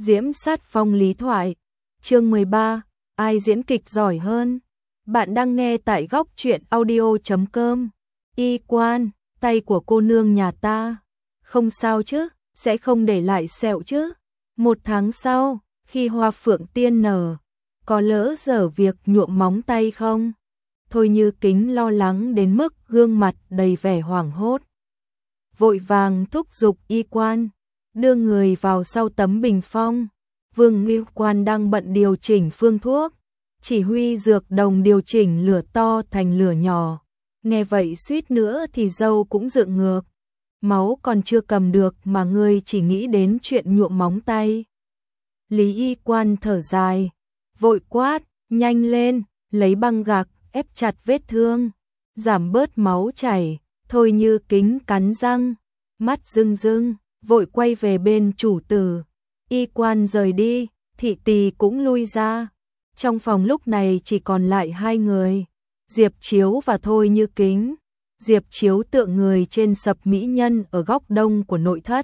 Diễm Sát Phong lý thoại, chương 13, ai diễn kịch giỏi hơn? Bạn đang nghe tại góc truyện audio.com. Y Quan, tay của cô nương nhà ta. Không sao chứ, sẽ không để lại sẹo chứ. 1 tháng sau, khi hoa phượng tiên nở, có lỡ dở việc nhuộm móng tay không? Thôi Như Kính lo lắng đến mức gương mặt đầy vẻ hoảng hốt. Vội vàng thúc giục Y Quan, đưa người vào sau tấm bình phong. Vương Y Quan đang bận điều chỉnh phương thuốc, chỉ huy dược đồng điều chỉnh lửa to thành lửa nhỏ. Nghe vậy suýt nữa thì râu cũng dựng ngược. Máu còn chưa cầm được mà ngươi chỉ nghĩ đến chuyện nhuộm móng tay. Lý Y Quan thở dài, vội quát, nhanh lên, lấy băng gạc ép chặt vết thương, giảm bớt máu chảy. Thôi Như Kính cắn răng, mắt rưng rưng, vội quay về bên chủ tử. Y Quan rời đi, thị tỳ cũng lui ra. Trong phòng lúc này chỉ còn lại 2 người, Diệp Chiếu và Thôi Như Kính. Diệp Chiếu tựa người trên sập mỹ nhân ở góc đông của nội thất.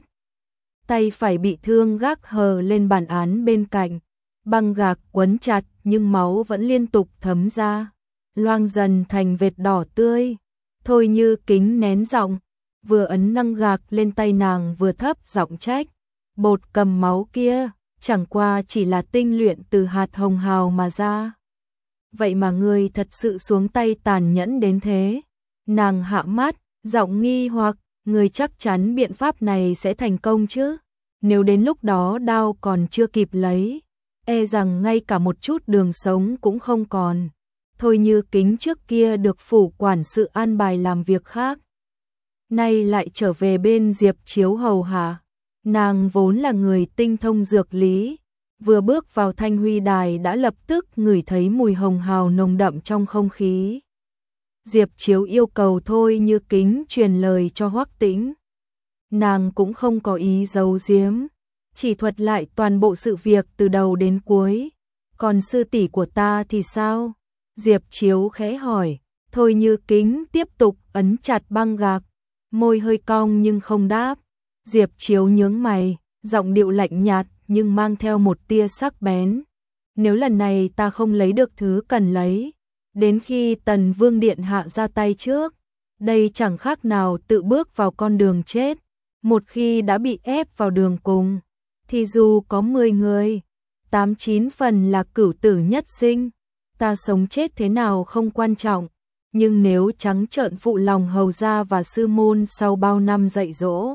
Tay phải bị thương gác hờ lên bàn án bên cạnh. Băng gạc quấn chặt nhưng máu vẫn liên tục thấm ra, loang dần thành vệt đỏ tươi. Thôi Như Kính nén giọng, vừa ấn năng gạc lên tay nàng vừa thấp giọng trách. Bột cầm máu kia, chẳng qua chỉ là tinh luyện từ hạt hồng hào mà ra. Vậy mà ngươi thật sự xuống tay tàn nhẫn đến thế. Nàng hạ mắt, giọng nghi hoặc, ngươi chắc chắn biện pháp này sẽ thành công chứ? Nếu đến lúc đó đao còn chưa kịp lấy, e rằng ngay cả một chút đường sống cũng không còn. Thôi Như Kính trước kia được phủ quản sự an bài làm việc khác, nay lại trở về bên Diệp Chiếu hầu hạ. Nàng vốn là người tinh thông dược lý, vừa bước vào Thanh Huy Đài đã lập tức ngửi thấy mùi hồng hào nồng đậm trong không khí. Diệp Chiếu yêu cầu Thôi Như Kính truyền lời cho Hoắc Tĩnh. Nàng cũng không có ý giấu giếm, chỉ thuật lại toàn bộ sự việc từ đầu đến cuối. Còn sư tỷ của ta thì sao? Diệp Chiếu khẽ hỏi. Thôi Như Kính tiếp tục ấn chặt băng gạc, môi hơi cong nhưng không đáp. Diệp Chiếu nhướng mày, giọng điệu lạnh nhạt nhưng mang theo một tia sắc bén. Nếu lần này ta không lấy được thứ cần lấy, đến khi Tần Vương Điện hạ ra tay trước, đây chẳng khác nào tự bước vào con đường chết. Một khi đã bị ép vào đường cùng, thì dù có 10 người, 8-9 phần là cửu tử nhất sinh. Ta sống chết thế nào không quan trọng, nhưng nếu trắng trợn phụ lòng hầu gia và sư môn sau bao năm dạy dỗ,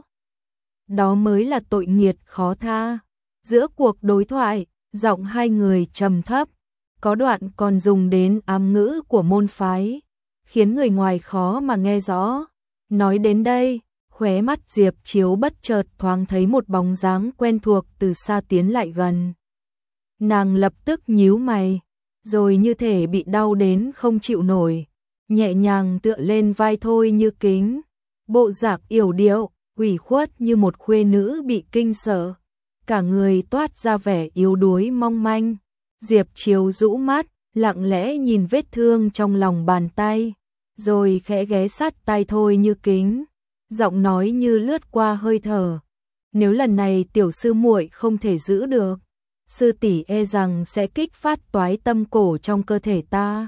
đó mới là tội nghiệt khó tha. Giữa cuộc đối thoại, giọng 2 người trầm thấp, có đoạn còn dùng đến ám ngữ của môn phái, khiến người ngoài khó mà nghe rõ. Nói đến đây, khóe mắt Diệp Chiếu bất chợt thoáng thấy một bóng dáng quen thuộc từ xa tiến lại gần. Nàng lập tức nhíu mày, rồi như thể bị đau đến không chịu nổi, nhẹ nhàng tựa lên vai Thôi Như Kính, bộ dạng yểu điệu, ủy khuất như một khuê nữ bị kinh sợ, cả người toát ra vẻ yếu đuối mong manh. Diệp Chiếu rũ mắt, lặng lẽ nhìn vết thương trong lòng bàn tay, rồi khẽ ghé sát tai Thôi Như Kính, giọng nói như lướt qua hơi thở. Nếu lần này tiểu sư muội không thể giữ được, sư tỷ e rằng sẽ kích phát toái tâm cổ trong cơ thể ta.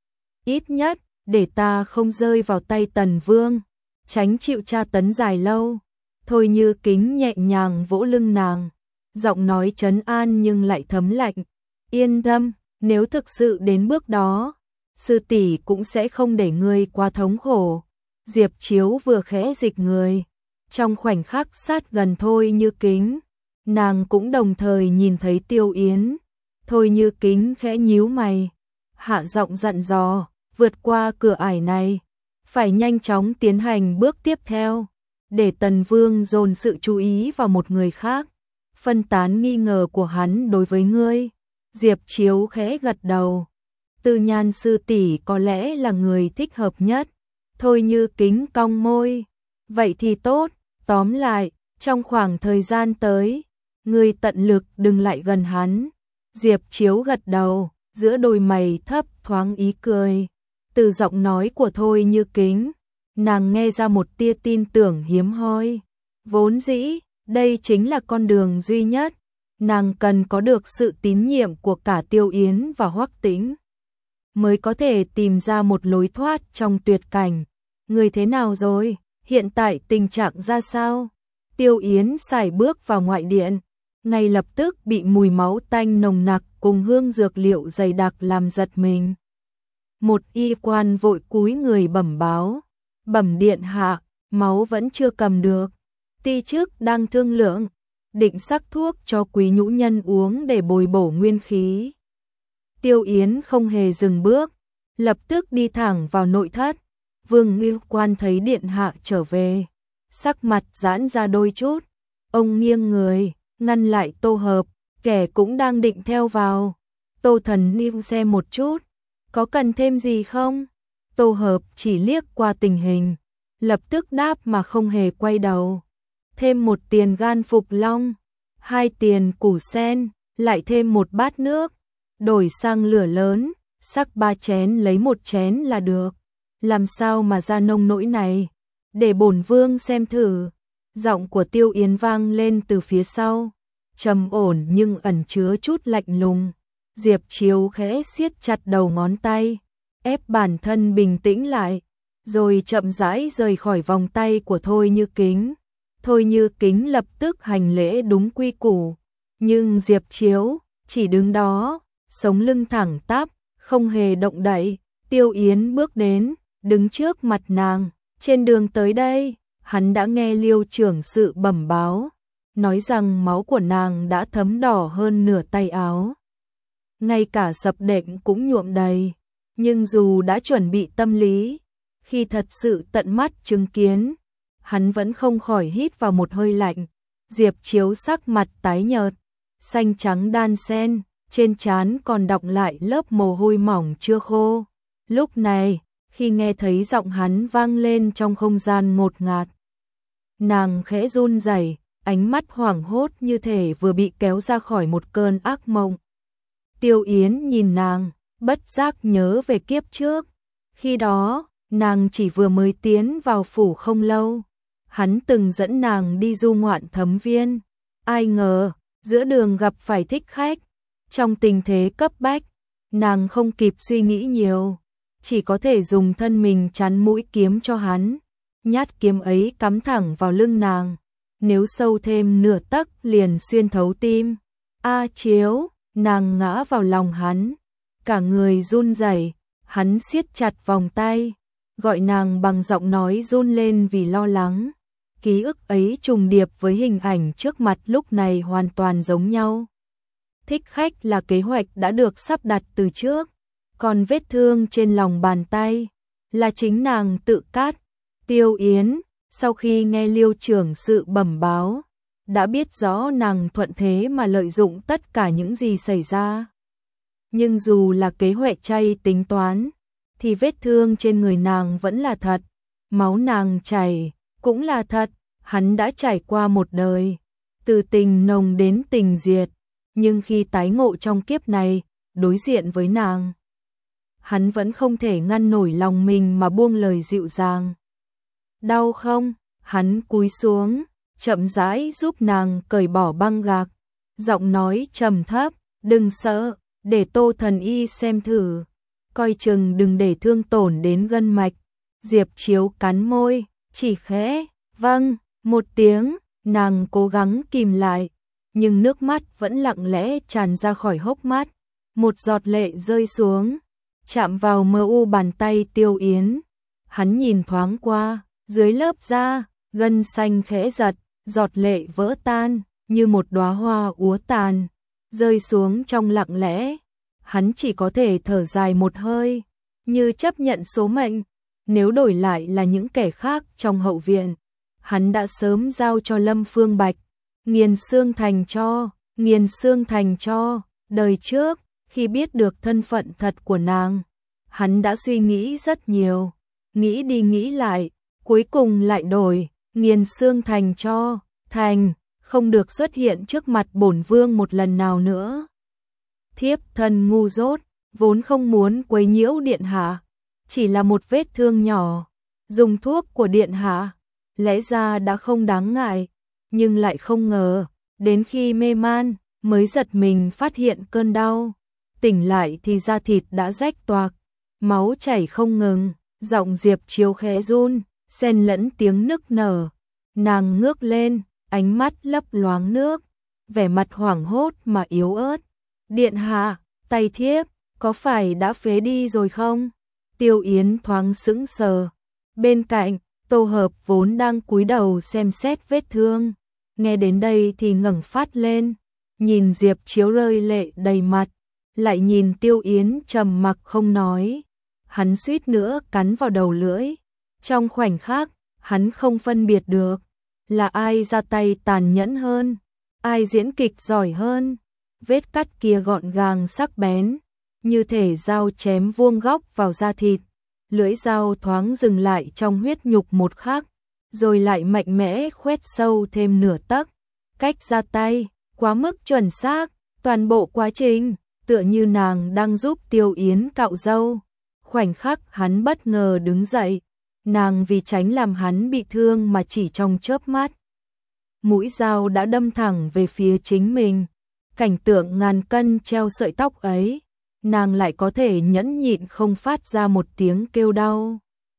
Ít nhất, để ta không rơi vào tay Tần Vương, tránh chịu tra tấn dài lâu. Thôi Như Kính nhẹ nhàng vỗ lưng nàng, giọng nói trấn an nhưng lại thấm lạnh. Yên tâm, nếu thực sự đến bước đó, sư tỷ cũng sẽ không để ngươi quá thống khổ. Diệp Chiếu vừa khẽ dịch người, trong khoảnh khắc sát gần Thôi Như Kính, nàng cũng đồng thời nhìn thấy Tiêu Yến. Thôi Như Kính khẽ nhíu mày, hạ giọng dặn dò, vượt qua cửa ải này, phải nhanh chóng tiến hành bước tiếp theo, để Tần Vương dồn sự chú ý vào một người khác, phân tán nghi ngờ của hắn đối với ngươi. Diệp Chiếu khẽ gật đầu, Tư Nhan sư tỷ có lẽ là người thích hợp nhất. Thôi Như Kính cong môi, vậy thì tốt, tóm lại, trong khoảng thời gian tới, ngươi tận lực đừng lại gần hắn. Diệp Chiếu gật đầu, giữa đôi mày thấp thoáng ý cười. Từ giọng nói của Thôi Như Kính, nàng nghe ra một tia tin tưởng hiếm hoi. Vốn dĩ, đây chính là con đường duy nhất nàng cần có được sự tín nhiệm của cả Tiêu Yến và Hoắc Tĩnh, mới có thể tìm ra một lối thoát trong tuyệt cảnh. Người thế nào rồi? Hiện tại tình trạng ra sao? Tiêu Yến sải bước vào ngoại điện, ngay lập tức bị mùi máu tanh nồng nặc cùng hương dược liệu dày đặc làm giật mình. Một y quan vội cúi người bẩm báo, bẩm điện hạ, máu vẫn chưa cầm được. Ti chức đang thương lượng, định sắc thuốc cho quý nhũ nhân uống để bồi bổ nguyên khí. Tiêu Yến không hề dừng bước, lập tức đi thẳng vào nội thất. Vương Ngưu Quan thấy điện hạ trở về, sắc mặt giãn ra đôi chút, ông nghiêng người, ngăn lại Tô Hợp, kẻ cũng đang định theo vào. Tô Thần Niu xem một chút, có cần thêm gì không? Tô Hợp chỉ liếc qua tình hình, lập tức đáp mà không hề quay đầu. Thêm 1 tiền gan phục long, 2 tiền củ sen, lại thêm 1 bát nước, đổi sang lửa lớn, sắc 3 chén lấy 1 chén là được. Làm sao mà ra nông nỗi này? Để bổn vương xem thử. Giọng của Tiêu Yến vang lên từ phía sau, trầm ổn nhưng ẩn chứa chút lạnh lùng. Diệp Chiếu khẽ siết chặt đầu ngón tay, ép bản thân bình tĩnh lại, rồi chậm rãi rời khỏi vòng tay của Thôi Như Kính. Thôi Như Kính lập tức hành lễ đúng quy củ, nhưng Diệp Chiếu chỉ đứng đó, sống lưng thẳng tắp, không hề động đậy. Tiêu Yến bước đến, đứng trước mặt nàng. Trên đường tới đây, hắn đã nghe Liêu trưởng sự bẩm báo, nói rằng máu của nàng đã thấm đỏ hơn nửa tay áo. Ngay cả sập đệm cũng nhuộm đầy, nhưng dù đã chuẩn bị tâm lý, khi thật sự tận mắt chứng kiến, hắn vẫn không khỏi hít vào một hơi lạnh. Diệp Chiếu sắc mặt tái nhợt, xanh trắng đan xen, trên trán còn đọng lại lớp mồ hôi mỏng chưa khô. Lúc này, khi nghe thấy giọng hắn vang lên trong không gian ngột ngạt, nàng khẽ run rẩy, ánh mắt hoảng hốt như thể vừa bị kéo ra khỏi một cơn ác mộng. Tiêu Yến nhìn nàng, bất giác nhớ về kiếp trước. Khi đó, nàng chỉ vừa mới tiến vào phủ không lâu. Hắn từng dẫn nàng đi du ngoạn Thấm Viên. Ai ngờ, giữa đường gặp phải thích khách. Trong tình thế cấp bách, nàng không kịp suy nghĩ nhiều, chỉ có thể dùng thân mình chắn mũi kiếm cho hắn. Nhát kiếm ấy cắm thẳng vào lưng nàng, nếu sâu thêm nửa tấc liền xuyên thấu tim. A Chiếu, nàng ngã vào lòng hắn, cả người run rẩy, hắn siết chặt vòng tay, gọi nàng bằng giọng nói run lên vì lo lắng. Ký ức ấy trùng điệp với hình ảnh trước mặt lúc này hoàn toàn giống nhau. Thích khách là kế hoạch đã được sắp đặt từ trước, còn vết thương trên lòng bàn tay là chính nàng tự cắt. Tiêu Yến, sau khi nghe Liêu trưởng sự bẩm báo, đã biết rõ nàng thuận thế mà lợi dụng tất cả những gì xảy ra. Nhưng dù là kế hoạch chay tính toán, thì vết thương trên người nàng vẫn là thật, máu nàng chảy cũng là thật. Hắn đã trải qua một đời, từ tình nồng đến tình diệt, nhưng khi tái ngộ trong kiếp này, đối diện với nàng, hắn vẫn không thể ngăn nổi lòng mình mà buông lời dịu dàng. Đau không? Hắn cúi xuống, chậm rãi giúp nàng cởi bỏ băng gạc, giọng nói trầm thấp, đừng sợ, để Tô Thần Y xem thử, coi chừng đừng để thương tổn đến gân mạch. Diệp Chiếu cắn môi, chỉ khẽ, vâng, một tiếng, nàng cố gắng kìm lại, nhưng nước mắt vẫn lặng lẽ tràn ra khỏi hốc mắt, một giọt lệ rơi xuống, chạm vào mờ u bàn tay Tiêu Yến. Hắn nhìn thoáng qua, dưới lớp da, gân xanh khẽ giật, giọt lệ vỡ tan, như một đóa hoa úa tàn, rơi xuống trong lặng lẽ. Hắn chỉ có thể thở dài một hơi, như chấp nhận số mệnh. Nếu đổi lại là những kẻ khác trong hậu viện, hắn đã sớm giao cho Lâm Phương Bạch, nghiền xương thành tro, nghiền xương thành tro. Đời trước, khi biết được thân phận thật của nàng, hắn đã suy nghĩ rất nhiều, nghĩ đi nghĩ lại, cuối cùng lại đổi, nghiền xương thành tro, thành, không được xuất hiện trước mặt bổn vương một lần nào nữa. Thiếp thân ngu dốt, vốn không muốn quấy nhiễu điện hạ, chỉ là một vết thương nhỏ, dùng thuốc của điện hạ, lẽ ra đã không đáng ngại, nhưng lại không ngờ, đến khi mê man, mới giật mình phát hiện cơn đau. Tỉnh lại thì da thịt đã rách toạc, máu chảy không ngừng, giọng Diệp Chiếu khẽ run, xen lẫn tiếng nức nở. Nàng ngước lên, ánh mắt lấp loáng nước, vẻ mặt hoảng hốt mà yếu ớt. Điện hạ, tay thiếp, có phải đã phế đi rồi không? Tiêu Yến thoáng sững sờ. Bên cạnh, Tô Hợp vốn đang cúi đầu xem xét vết thương. Nghe đến đây thì ngẩng phát lên, nhìn Diệp Chiếu rơi lệ đầy mặt, lại nhìn Tiêu Yến trầm mặc không nói. Hắn suýt nữa cắn vào đầu lưỡi. Trong khoảnh khắc, hắn không phân biệt được là ai ra tay tàn nhẫn hơn, ai diễn kịch giỏi hơn. Vết cắt kia gọn gàng sắc bén, như thể dao chém vuông góc vào da thịt. Lưỡi dao thoáng dừng lại trong huyết nhục một khắc, rồi lại mạnh mẽ khoét sâu thêm nửa tấc. Cách ra tay quá mức chuẩn xác, toàn bộ quá trình tựa như nàng đang giúp Tiêu Yến cạo râu. Khoảnh khắc hắn bất ngờ đứng dậy, nàng vì tránh làm hắn bị thương mà chỉ trong chớp mắt, mũi dao đã đâm thẳng về phía chính mình. Cảnh tượng ngàn cân treo sợi tóc ấy, nàng lại có thể nhẫn nhịn không phát ra một tiếng kêu đau.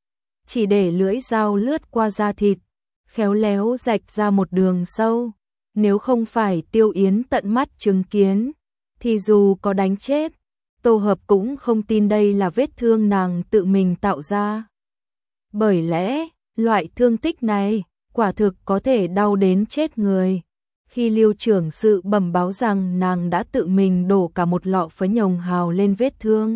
Chỉ để lưỡi dao lướt qua da thịt, khéo léo rạch ra một đường sâu. Nếu không phải Tiêu Yến tận mắt chứng kiến, thì dù có đánh chết, Tô Hợp cũng không tin đây là vết thương nàng tự mình tạo ra. Bởi lẽ, loại thương tích này, quả thực có thể đau đến chết người. Khi Lưu trưởng sự bẩm báo rằng nàng đã tự mình đổ cả một lọ phấn nhồng hào lên vết thương,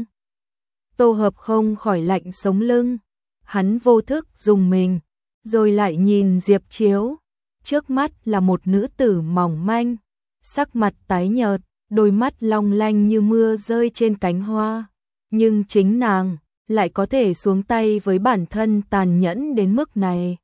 Tô Hợp không khỏi lạnh sống lưng. Hắn vô thức dùng mình, rồi lại nhìn Diệp Chiếu. Trước mắt là một nữ tử mỏng manh, sắc mặt tái nhợt, đôi mắt long lanh như mưa rơi trên cánh hoa. Nhưng chính nàng lại có thể xuống tay với bản thân tàn nhẫn đến mức này.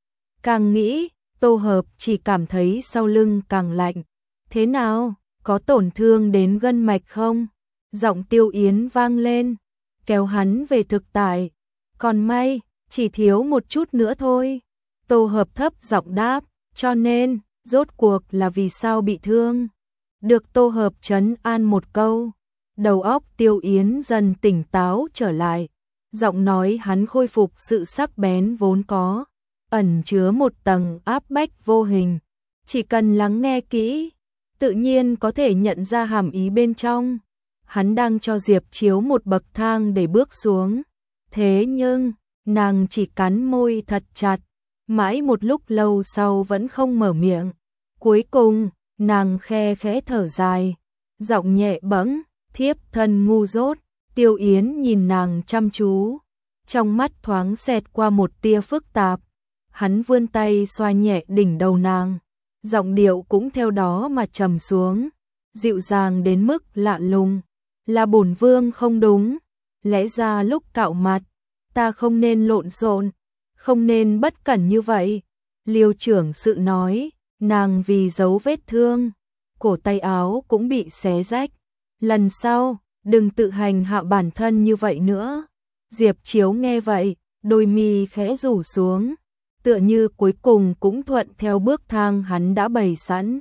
Càng nghĩ, Tô Hợp chỉ cảm thấy sau lưng càng lạnh. Thế nào, có tổn thương đến gân mạch không? Giọng Tiêu Yến vang lên, kéo hắn về thực tại. Còn may, chỉ thiếu một chút nữa thôi. Tô Hợp thấp giọng đáp, cho nên, rốt cuộc là vì sao bị thương? Được Tô Hợp trấn an một câu, đầu óc Tiêu Yến dần tỉnh táo trở lại. Giọng nói hắn khôi phục sự sắc bén vốn có, ẩn chứa một tầng áp bách vô hình. Chỉ cần lắng nghe kỹ, tự nhiên có thể nhận ra hàm ý bên trong. Hắn đang cho Diệp Chiếu một bậc thang để bước xuống. Thế nhưng, nàng chỉ cắn môi thật chặt, mãi một lúc lâu sau vẫn không mở miệng. Cuối cùng, nàng khe khẽ thở dài, giọng nhẹ bẫng, thiếp thân ngu dốt. Tiêu Yến nhìn nàng chăm chú, trong mắt thoáng xẹt qua một tia phức tạp. Hắn vươn tay xoa nhẹ đỉnh đầu nàng, giọng điệu cũng theo đó mà trầm xuống, dịu dàng đến mức lạ lùng. Là bổn vương không đúng, lẽ ra lúc cạo mặt, ta không nên lộn xộn, không nên bất cẩn như vậy. Liêu trưởng sự nói, nàng vì giấu vết thương, cổ tay áo cũng bị xé rách. Lần sau, đừng tự hành hạ bản thân như vậy nữa. Diệp Chiếu nghe vậy, đôi mi khẽ rủ xuống, tựa như cuối cùng cũng thuận theo bước thang hắn đã bày sẵn.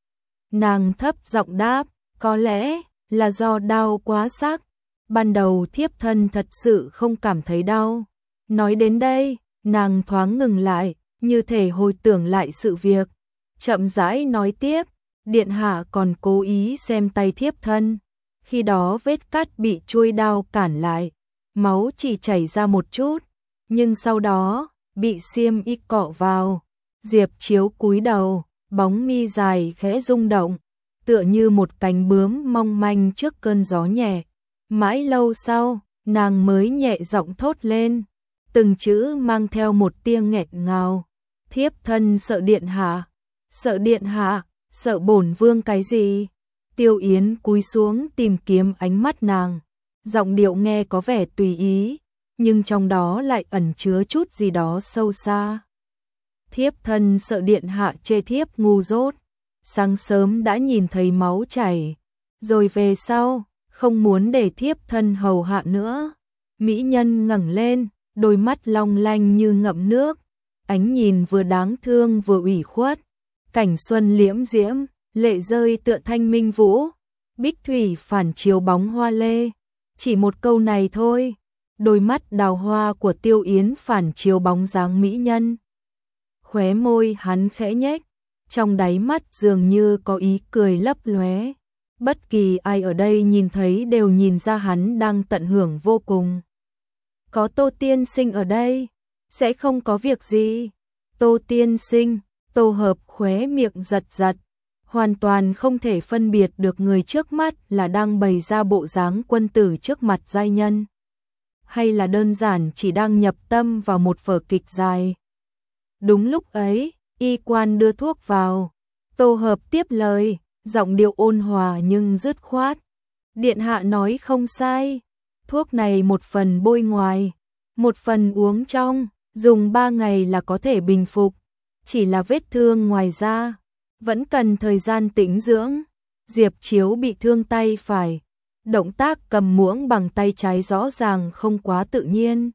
Nàng thấp giọng đáp, có lẽ là do đau quá sắc. Ban đầu thiếp thân thật sự không cảm thấy đau. Nói đến đây, nàng thoáng ngừng lại, như thể hồi tưởng lại sự việc. Chậm rãi nói tiếp, điện hạ còn cố ý xem tay thiếp thân. Khi đó vết cắt bị chuôi đao cản lại, máu chỉ chảy ra một chút, nhưng sau đó, bị xiêm y cọ vào. Diệp Chiếu cúi đầu, bóng mi dài khẽ rung động, tựa như một cánh bướm mong manh trước cơn gió nhẹ. Mãi lâu sau, nàng mới nhẹ giọng thốt lên, từng chữ mang theo một tia nghẹn ngào. Thiếp thân sợ điện hạ. Sợ điện hạ, sợ bổn vương cái gì? Tiêu Yến cúi xuống tìm kiếm ánh mắt nàng, giọng điệu nghe có vẻ tùy ý, nhưng trong đó lại ẩn chứa chút gì đó sâu xa. Thiếp thân sợ điện hạ chê thiếp ngu dốt, sáng sớm đã nhìn thấy máu chảy, rồi về sau, không muốn để thiếp thân hầu hạ nữa. Mỹ nhân ngẩng lên, đôi mắt long lanh như ngậm nước, ánh nhìn vừa đáng thương vừa ủy khuất. Cảnh xuân liễm diễm, lệ rơi tựa thanh minh vũ, bích thủy phản chiếu bóng hoa lê. Chỉ một câu này thôi, đôi mắt đào hoa của Tiêu Yến phản chiếu bóng dáng mỹ nhân. Khóe môi hắn khẽ nhếch, trong đáy mắt dường như có ý cười lấp lóe. Bất kỳ ai ở đây nhìn thấy đều nhìn ra hắn đang tận hưởng vô cùng. Có Tô tiên sinh ở đây, sẽ không có việc gì. Tô tiên sinh, Tô Hợp khóe miệng giật giật, hoàn toàn không thể phân biệt được người trước mắt là đang bày ra bộ dáng quân tử trước mặt giai nhân, hay là đơn giản chỉ đang nhập tâm vào một vở kịch dài. Đúng lúc ấy, y quan đưa thuốc vào. Tô Hợp tiếp lời, giọng điệu ôn hòa nhưng dứt khoát. Điện hạ nói không sai, thuốc này một phần bôi ngoài, một phần uống trong, dùng 3 ngày là có thể bình phục. Chỉ là vết thương ngoài da, vẫn cần thời gian tĩnh dưỡng. Diệp Chiếu bị thương tay phải, động tác cầm muỗng bằng tay trái rõ ràng không quá tự nhiên.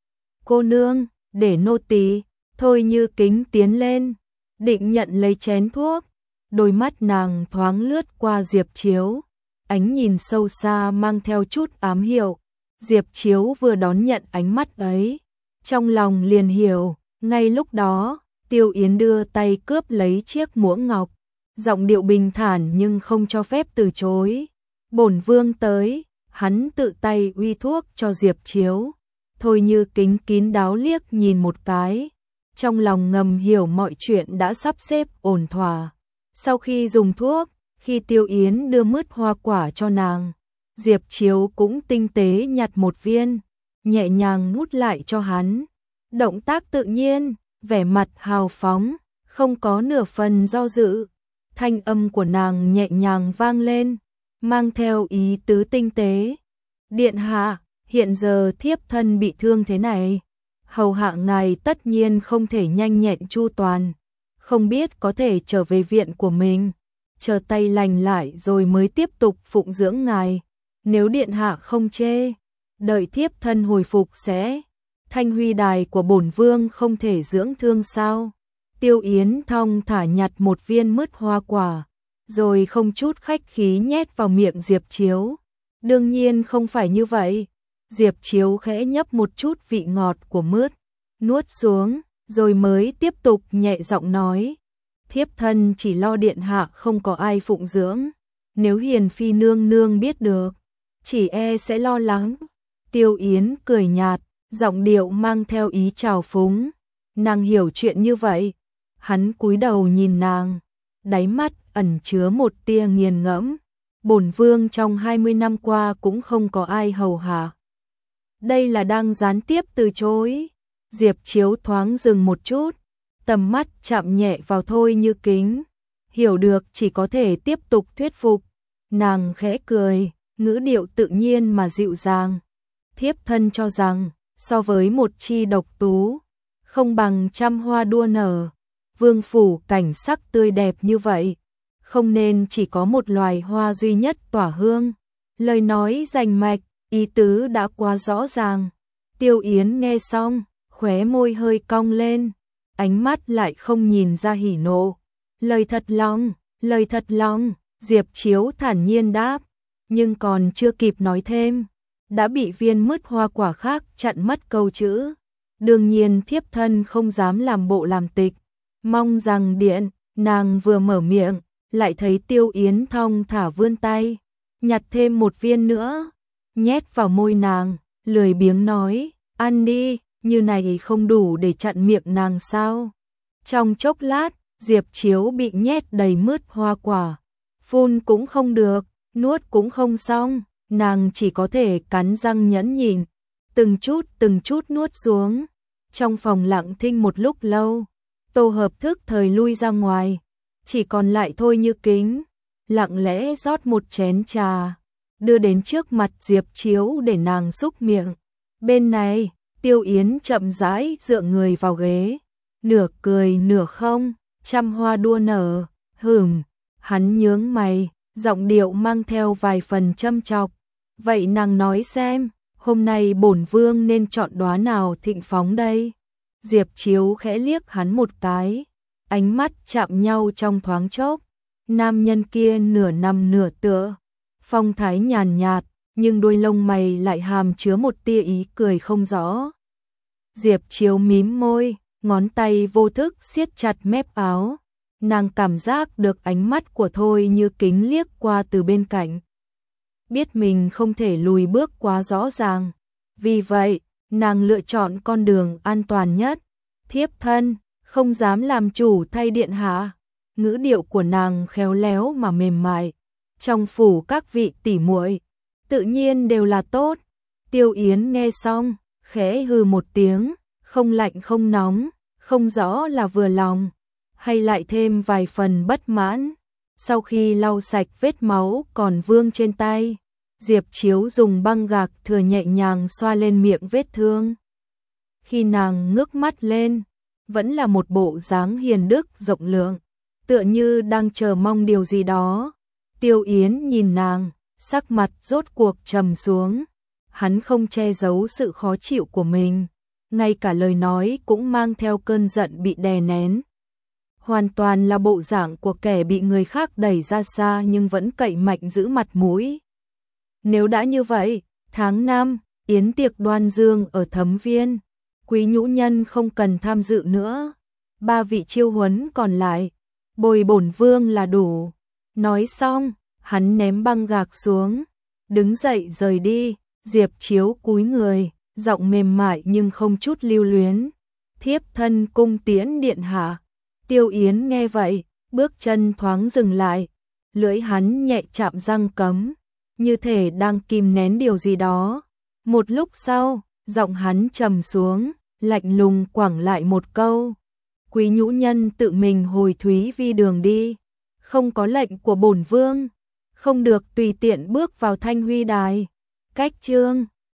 Cô nương, để nô tỳ. Thôi Như Kính tiến lên, định nhận lấy chén thuốc. Đôi mắt nàng thoáng lướt qua Diệp Chiếu, ánh nhìn sâu xa mang theo chút ám hiệu. Diệp Chiếu vừa đón nhận ánh mắt ấy, trong lòng liền hiểu. Ngay lúc đó, Tiêu Yến đưa tay cướp lấy chiếc muỗng ngọc, giọng điệu bình thản nhưng không cho phép từ chối. Bổn vương tới. Hắn tự tay uy thuốc cho Diệp Chiếu. Thôi Như Kính kín đáo liếc nhìn một cái, trong lòng ngầm hiểu mọi chuyện đã sắp xếp ổn thỏa. Sau khi dùng thuốc, khi Tiêu Yến đưa mứt hoa quả cho nàng, Diệp Chiếu cũng tinh tế nhặt một viên, nhẹ nhàng nuốt lại cho hắn. Động tác tự nhiên, vẻ mặt hào phóng, không có nửa phần do dự. Thanh âm của nàng nhẹ nhàng vang lên, mang theo ý tứ tinh tế. Điện hạ, hiện giờ thiếp thân bị thương thế này, hầu hạ ngài tất nhiên không thể nhanh nhẹn chu toàn, không biết có thể trở về viện của mình, chờ tay lành lại rồi mới tiếp tục phụng dưỡng ngài. Nếu điện hạ không chê, đợi thiếp thân hồi phục sẽ. Thanh huy đài của bổn vương không thể dưỡng thương sao? Tiêu Yến thong thả nhặt một viên mứt hoa quả, rồi không chút khách khí nhét vào miệng Diệp Chiếu. Đương nhiên không phải như vậy. Diệp Chiếu khẽ nhấp một chút vị ngọt của mứt, nuốt xuống, rồi mới tiếp tục nhẹ giọng nói. Thiếp thân chỉ lo điện hạ không có ai phụng dưỡng, nếu Hiền Phi nương nương biết được, chỉ e sẽ lo lắng. Tiêu Yến cười nhạt, giọng điệu mang theo ý trào phúng. Nàng hiểu chuyện như vậy. Hắn cúi đầu nhìn nàng, đáy mắt ẩn chứa một tia nghiền ngẫm. Bổn vương trong 20 năm qua cũng không có ai hầu hạ. Đây là đang gián tiếp từ chối. Diệp Chiếu thoáng dừng một chút, tầm mắt chạm nhẹ vào Thôi Như Kính. Hiểu được chỉ có thể tiếp tục thuyết phục. Nàng khẽ cười, ngữ điệu tự nhiên mà dịu dàng. Thiếp thân cho rằng, so với một chi độc tú, không bằng trăm hoa đua nở. Vương phủ cảnh sắc tươi đẹp như vậy, không nên chỉ có một loài hoa duy nhất tỏa hương. Lời nói rành mạch, ý tứ đã quá rõ ràng. Tiêu Yến nghe xong, khóe môi hơi cong lên, ánh mắt lại không nhìn ra hỉ nộ. Lời thật lòng, Diệp Chiếu thản nhiên đáp, nhưng còn chưa kịp nói thêm, đã bị viên mứt hoa quả khác chặn mất câu chữ. Đương nhiên thiếp thân không dám làm bộ làm tịch, mong rằng điện. Nàng vừa mở miệng, lại thấy Tiêu Yến thong thả vươn tay, nhặt thêm một viên nữa, nhét vào môi nàng, lười biếng nói, ăn đi, như này không đủ để chặn miệng nàng sao? Trong chốc lát, Diệp Chiếu bị nhét đầy mứt hoa quả, phun cũng không được, nuốt cũng không xong, nàng chỉ có thể cắn răng nhẫn nhịn, từng chút nuốt xuống. Trong phòng lặng thinh một lúc lâu, Tô Hợp thức thời lui ra ngoài, chỉ còn lại Thôi Như Kính, lặng lẽ rót một chén trà, đưa đến trước mặt Diệp Chiếu để nàng xúc miệng. Bên này, Tiêu Yến chậm rãi dựa người vào ghế, nửa cười nửa không, trăm hoa đua nở. Hắn nhướng mày, giọng điệu mang theo vài phần châm chọc. Vậy nàng nói xem, hôm nay bổn vương nên chọn đóa nào thịnh phóng đây? Diệp Chiếu khẽ liếc hắn một cái, ánh mắt chạm nhau trong thoáng chốc. Nam nhân kia nửa nằm nửa tựa, phong thái nhàn nhạt, nhưng đôi lông mày lại hàm chứa một tia ý cười không rõ. Diệp Chiếu mím môi, ngón tay vô thức siết chặt mép áo. Nàng cảm giác được ánh mắt của Thôi Như Kính liếc qua từ bên cạnh. Biết mình không thể lùi bước quá rõ ràng. Vì vậy, nàng lựa chọn con đường an toàn nhất. Thiếp thân, không dám làm chủ thay điện hạ. Ngữ điệu của nàng khéo léo mà mềm mại. Trong phủ các vị tỷ muội, tự nhiên đều là tốt. Tiêu Yến nghe xong, khẽ hừ một tiếng, không lạnh không nóng, không rõ là vừa lòng, hay lại thêm vài phần bất mãn. Sau khi lau sạch vết máu còn vương trên tay, Diệp Chiếu dùng băng gạc thừa nhẹ nhàng xoa lên miệng vết thương. Khi nàng ngước mắt lên, vẫn là một bộ dáng hiền đức rộng lượng, tựa như đang chờ mong điều gì đó. Tiêu Yến nhìn nàng, sắc mặt rốt cuộc trầm xuống. Hắn không che giấu sự khó chịu của mình, ngay cả lời nói cũng mang theo cơn giận bị đè nén. Hoàn toàn là bộ dạng của kẻ bị người khác đẩy ra xa nhưng vẫn cậy mạnh giữ mặt mũi. Nếu đã như vậy, tháng 5, yến tiệc đoan dương ở Thấm Viên, quý nhũ nhân không cần tham dự nữa. 3 vị chiêu huấn còn lại, bồi bổn vương là đủ. Nói xong, hắn ném băng gạc xuống, đứng dậy rời đi. Diệp Chiếu cúi người, giọng mềm mại nhưng không chút lưu luyến. Thiếp thân cung tiễn điện hạ. Tiêu Yến nghe vậy, bước chân thoáng dừng lại, lưỡi hắn nhẹ chạm răng cấm, như thể đang kìm nén điều gì đó. Một lúc sau, giọng hắn trầm xuống, lạnh lùng quẳng lại một câu. Quý nhũ nhân tự mình hồi Thúy Vi đường đi, không có lệnh của bổn vương, không được tùy tiện bước vào Thanh Huy đài. Cách chương